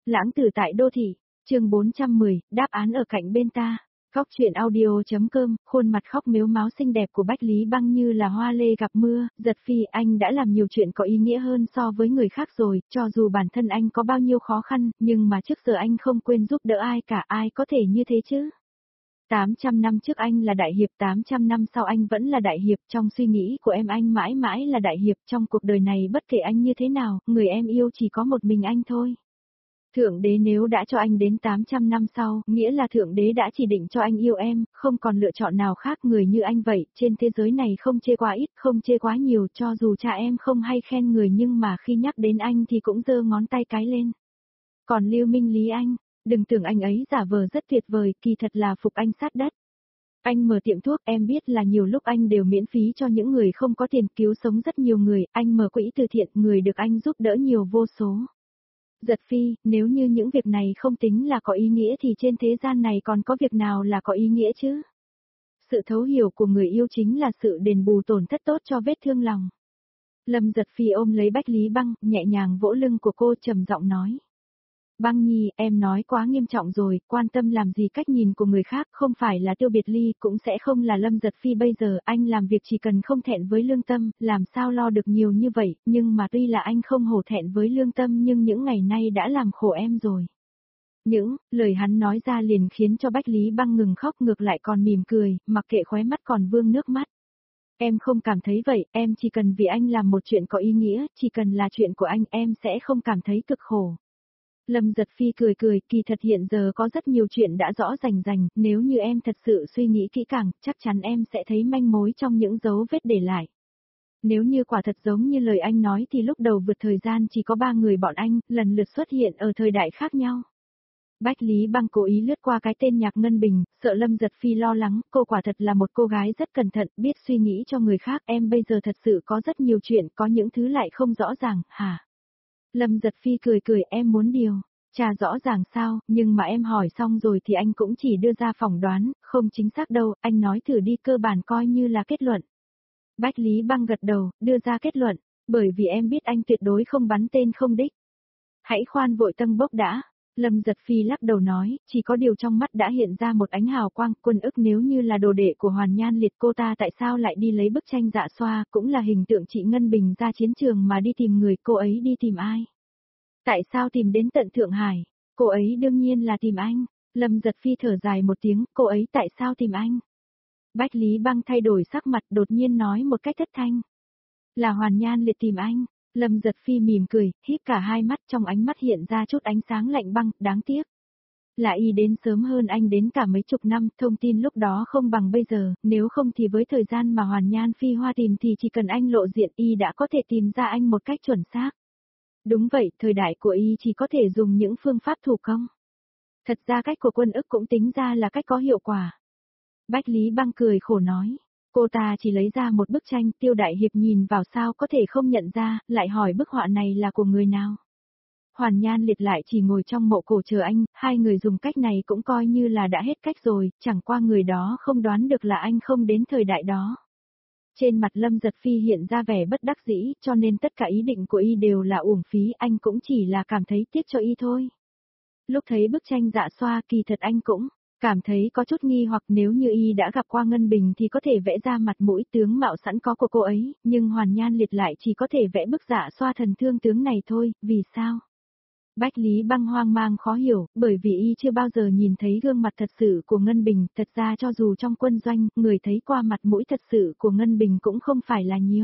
Lãng tử tại đô thị, chương 410, đáp án ở cạnh bên ta. Góc truyện audio.com, khuôn mặt khóc mếu máo xinh đẹp của Bách Lý Băng như là hoa lê gặp mưa, Giật Phi anh đã làm nhiều chuyện có ý nghĩa hơn so với người khác rồi, cho dù bản thân anh có bao nhiêu khó khăn, nhưng mà trước giờ anh không quên giúp đỡ ai cả, ai có thể như thế chứ. 800 năm trước anh là đại hiệp, 800 năm sau anh vẫn là đại hiệp, trong suy nghĩ của em anh mãi mãi là đại hiệp, trong cuộc đời này bất kể anh như thế nào, người em yêu chỉ có một mình anh thôi. Thượng đế nếu đã cho anh đến 800 năm sau, nghĩa là Thượng đế đã chỉ định cho anh yêu em, không còn lựa chọn nào khác người như anh vậy, trên thế giới này không chê quá ít, không chê quá nhiều, cho dù cha em không hay khen người nhưng mà khi nhắc đến anh thì cũng giơ ngón tay cái lên. Còn Lưu Minh Lý anh, đừng tưởng anh ấy giả vờ rất tuyệt vời, kỳ thật là phục anh sát đất. Anh mở tiệm thuốc, em biết là nhiều lúc anh đều miễn phí cho những người không có tiền, cứu sống rất nhiều người, anh mở quỹ từ thiện, người được anh giúp đỡ nhiều vô số. Giật Phi, nếu như những việc này không tính là có ý nghĩa thì trên thế gian này còn có việc nào là có ý nghĩa chứ? Sự thấu hiểu của người yêu chính là sự đền bù tổn thất tốt cho vết thương lòng. Lâm Giật Phi ôm lấy Bách Lý Băng, nhẹ nhàng vỗ lưng của cô trầm giọng nói. Băng Nhi, em nói quá nghiêm trọng rồi, quan tâm làm gì cách nhìn của người khác, không phải là Tiêu Biệt Ly, cũng sẽ không là Lâm Giật Phi bây giờ, anh làm việc chỉ cần không thẹn với lương tâm, làm sao lo được nhiều như vậy, nhưng mà tuy là anh không hổ thẹn với lương tâm nhưng những ngày nay đã làm khổ em rồi. Những lời hắn nói ra liền khiến cho Bách Lý Băng ngừng khóc, ngược lại còn mỉm cười, mặc kệ khóe mắt còn vương nước mắt. Em không cảm thấy vậy, em chỉ cần vì anh làm một chuyện có ý nghĩa, chỉ cần là chuyện của anh em sẽ không cảm thấy cực khổ. Lâm Giật Phi cười cười, kỳ thật hiện giờ có rất nhiều chuyện đã rõ rành rành, nếu như em thật sự suy nghĩ kỹ càng, chắc chắn em sẽ thấy manh mối trong những dấu vết để lại. Nếu như quả thật giống như lời anh nói thì lúc đầu vượt thời gian chỉ có 3 người bọn anh, lần lượt xuất hiện ở thời đại khác nhau. Bách Lý Băng cố ý lướt qua cái tên Nhạc Ngân Bình, sợ Lâm Giật Phi lo lắng, cô quả thật là một cô gái rất cẩn thận, biết suy nghĩ cho người khác, em bây giờ thật sự có rất nhiều chuyện, có những thứ lại không rõ ràng, hả? Lâm Giật Phi cười cười, em muốn điều tra rõ ràng sao, nhưng mà em hỏi xong rồi thì anh cũng chỉ đưa ra phỏng đoán, không chính xác đâu, anh nói thử đi, cơ bản coi như là kết luận. Bách Lý Băng gật đầu, đưa ra kết luận, bởi vì em biết anh tuyệt đối không bắn tên không đích. Hãy khoan vội tân bốc đã. Lâm Giật Phi lắc đầu nói, chỉ có điều trong mắt đã hiện ra một ánh hào quang, Quân Ức nếu như là đồ đệ của Hoàn Nhan Liệt, cô ta tại sao lại đi lấy bức tranh Dạ Xoa, cũng là hình tượng chị Ngân Bình ra chiến trường mà đi tìm người, cô ấy đi tìm ai? Tại sao tìm đến tận Thượng Hải? Cô ấy đương nhiên là tìm anh. Lâm Giật Phi thở dài một tiếng, cô ấy tại sao tìm anh? Bách Lý Băng thay đổi sắc mặt, đột nhiên nói một cách thất thanh. Là Hoàn Nhan Liệt tìm anh. Lâm Giật Phi mỉm cười, híp cả hai mắt, trong ánh mắt hiện ra chút ánh sáng lạnh băng, đáng tiếc. Là y đến sớm hơn anh đến cả mấy chục năm, thông tin lúc đó không bằng bây giờ, nếu không thì với thời gian mà Hoàn Nhan Phi Hoa tìm thì chỉ cần anh lộ diện y đã có thể tìm ra anh một cách chuẩn xác. Đúng vậy, thời đại của y chỉ có thể dùng những phương pháp thủ công. Thật ra cách của Quân Ức cũng tính ra là cách có hiệu quả. Bách Lý Băng cười khổ nói. Cô ta chỉ lấy ra một bức tranh, Tiêu đại hiệp nhìn vào sao có thể không nhận ra, lại hỏi bức họa này là của người nào. Hoàn Nhan Liệt lại chỉ ngồi trong mộ cổ chờ anh, hai người dùng cách này cũng coi như là đã hết cách rồi, chẳng qua người đó không đoán được là anh không đến thời đại đó. Trên mặt Lâm Giật Phi hiện ra vẻ bất đắc dĩ, cho nên tất cả ý định của y đều là uổng phí, anh cũng chỉ là cảm thấy tiếc cho y thôi. Lúc thấy bức tranh Dạ Xoa, kỳ thật anh cũng cảm thấy có chút nghi hoặc, nếu như y đã gặp qua Ngân Bình thì có thể vẽ ra mặt mũi tướng mạo sẵn có của cô ấy, nhưng Hoàn Nhan Liệt lại chỉ có thể vẽ bức Dạ Xoa thần thương tướng này thôi, vì sao? Bách Lý Băng hoang mang khó hiểu, bởi vì y chưa bao giờ nhìn thấy gương mặt thật sự của Ngân Bình, thật ra cho dù trong quân doanh, người thấy qua mặt mũi thật sự của Ngân Bình cũng không phải là nhiều.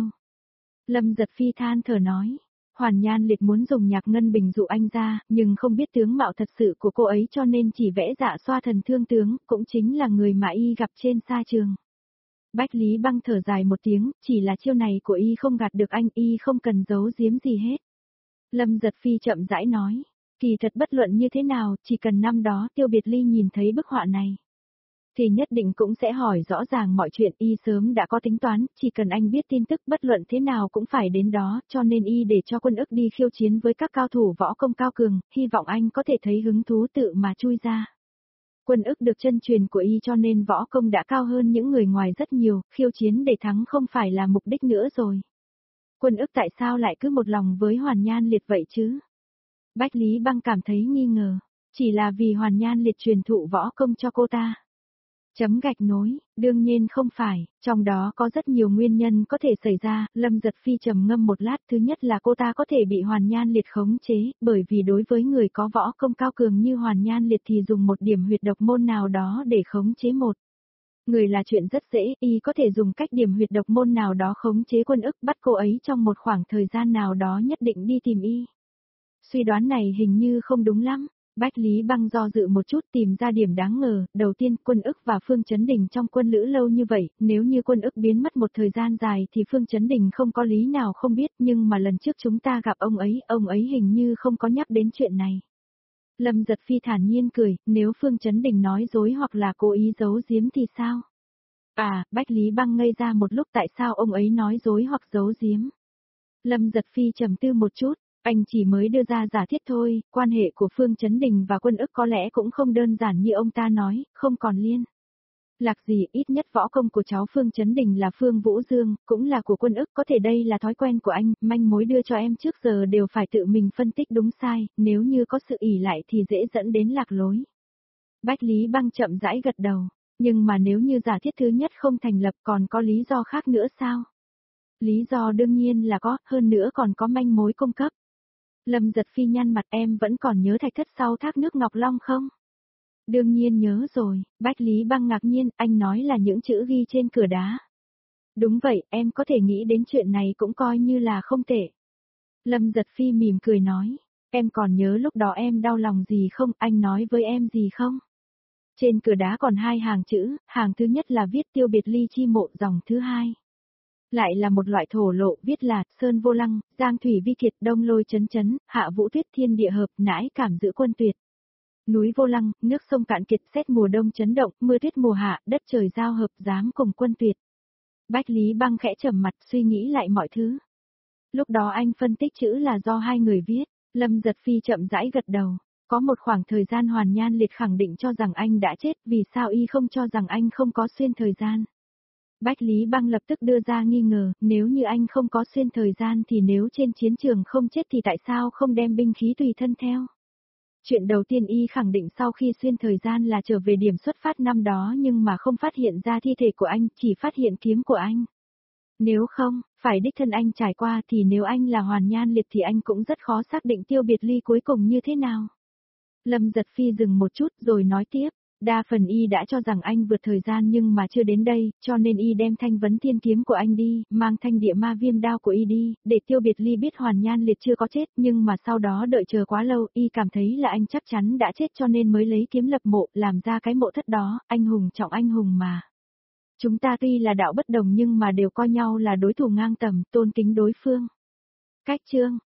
Lâm Giật Phi than thở nói. Hoàn Nhan Liệt muốn dùng Nhạc Ngân Bình dụ anh ra, nhưng không biết tướng mạo thật sự của cô ấy cho nên chỉ vẽ Dạ Xoa thần thương tướng, cũng chính là người mà y gặp trên sa trường. Bách Lý Băng thở dài một tiếng, chỉ là chiêu này của y không gạt được anh, y không cần giấu giếm gì hết. Lâm Giật Phi chậm rãi nói, kỳ thật bất luận như thế nào, chỉ cần năm đó Tiêu Biệt Ly nhìn thấy bức họa này, thì nhất định cũng sẽ hỏi rõ ràng mọi chuyện, y sớm đã có tính toán, chỉ cần anh biết tin tức bất luận thế nào cũng phải đến đó, cho nên y để cho Quân Ức đi khiêu chiến với các cao thủ võ công cao cường, hy vọng anh có thể thấy hứng thú tự mà chui ra. Quân Ức được chân truyền của y cho nên võ công đã cao hơn những người ngoài rất nhiều, khiêu chiến để thắng không phải là mục đích nữa rồi. Quân Ức tại sao lại cứ một lòng với Hoàn Nhan Liệt vậy chứ? Bách Lý Băng cảm thấy nghi ngờ, chỉ là vì Hoàn Nhan Liệt truyền thụ võ công cho cô ta. Chấm gạch nối, đương nhiên không phải, trong đó có rất nhiều nguyên nhân có thể xảy ra, Lâm Giật Phi trầm ngâm một lát, thứ nhất là cô ta có thể bị Hoàn Nhan Liệt khống chế, bởi vì đối với người có võ công cao cường như Hoàn Nhan Liệt thì dùng một điểm huyệt độc môn nào đó để khống chế một người là chuyện rất dễ, y có thể dùng cách điểm huyệt độc môn nào đó khống chế Quân Ức, bắt cô ấy trong một khoảng thời gian nào đó nhất định đi tìm y. Suy đoán này hình như không đúng lắm. Bách Lý Băng do dự một chút tìm ra điểm đáng ngờ, đầu tiên Quân Ức và Phương Chấn Đình trong quân lữ lâu như vậy, nếu như Quân Ức biến mất một thời gian dài thì Phương Chấn Đình không có lý nào không biết, nhưng mà lần trước chúng ta gặp ông ấy hình như không có nhắc đến chuyện này. Lâm Giật Phi thản nhiên cười, nếu Phương Chấn Đình nói dối hoặc là cố ý giấu giếm thì sao? À, Bách Lý Băng ngây ra một lúc, tại sao ông ấy nói dối hoặc giấu giếm? Lâm Giật Phi trầm tư một chút. Anh chỉ mới đưa ra giả thiết thôi, quan hệ của Phương Chấn Đình và Quân Ức có lẽ cũng không đơn giản như ông ta nói, không còn liên lạc gì, ít nhất võ công của cháu Phương Chấn Đình là Phương Vũ Dương, cũng là của Quân Ức, có thể đây là thói quen của anh, manh mối đưa cho em trước giờ đều phải tự mình phân tích đúng sai, nếu như có sự ỷ lại thì dễ dẫn đến lạc lối. Bách Lý Băng chậm rãi gật đầu, nhưng mà nếu như giả thiết thứ nhất không thành lập còn có lý do khác nữa sao? Lý do đương nhiên là có, hơn nữa còn có manh mối cung cấp. Lâm Giật Phi nhăn mặt, em vẫn còn nhớ thạch thất sau thác nước Ngọc Long không? Đương nhiên nhớ rồi, Bách Lý Băng ngạc nhiên, anh nói là những chữ ghi trên cửa đá. Đúng vậy, em có thể nghĩ đến chuyện này cũng coi như là không tệ. Lâm Giật Phi mỉm cười nói, em còn nhớ lúc đó em đau lòng gì không, anh nói với em gì không? Trên cửa đá còn hai hàng chữ, hàng thứ nhất là viết Tiêu Biệt Ly chi mộ, dòng thứ hai lại là một loại thổ lộ, viết là Sơn Vô Lăng, Giang Thủy Vi Kiệt, Đông Lôi Chấn Chấn, Hạ Vũ Tuyết Thiên Địa Hợp, Nãi Cảm Giữ Quân Tuyệt. Núi Vô Lăng, nước sông cạn kiệt, xét mùa đông chấn động, mưa tuyết mùa hạ, đất trời giao hợp, dám cùng Quân Tuyệt. Bách Lý Băng khẽ trầm mặt suy nghĩ lại mọi thứ. Lúc đó anh phân tích chữ là do hai người viết, Lâm Giật Phi chậm rãi gật đầu. Có một khoảng thời gian Hoàn Nhan Liệt khẳng định cho rằng anh đã chết, vì sao y không cho rằng anh không có xuyên thời gian? Bách Lý Băng lập tức đưa ra nghi ngờ, nếu như anh không có xuyên thời gian thì nếu trên chiến trường không chết thì tại sao không đem binh khí tùy thân theo? Chuyện đầu tiên y khẳng định sau khi xuyên thời gian là trở về điểm xuất phát năm đó nhưng mà không phát hiện ra thi thể của anh, chỉ phát hiện kiếm của anh. Nếu không, phải đích thân anh trải qua thì nếu anh là Hoàn Nhan Liệt thì anh cũng rất khó xác định Tiêu Biệt Ly cuối cùng như thế nào. Lâm Giật Phi dừng một chút rồi nói tiếp. Đa phần y đã cho rằng anh vượt thời gian nhưng mà chưa đến đây, cho nên y đem Thanh Vấn Thiên kiếm của anh đi, mang Thanh Địa Ma Viêm đao của y đi, để Tiêu Biệt Ly biết Hoàn Nhan Liệt chưa có chết, nhưng mà sau đó đợi chờ quá lâu, y cảm thấy là anh chắc chắn đã chết cho nên mới lấy kiếm lập mộ, làm ra cái mộ thất đó, anh hùng trọng anh hùng mà. Chúng ta tuy là đạo bất đồng nhưng mà đều coi nhau là đối thủ ngang tầm, tôn kính đối phương. Cách chương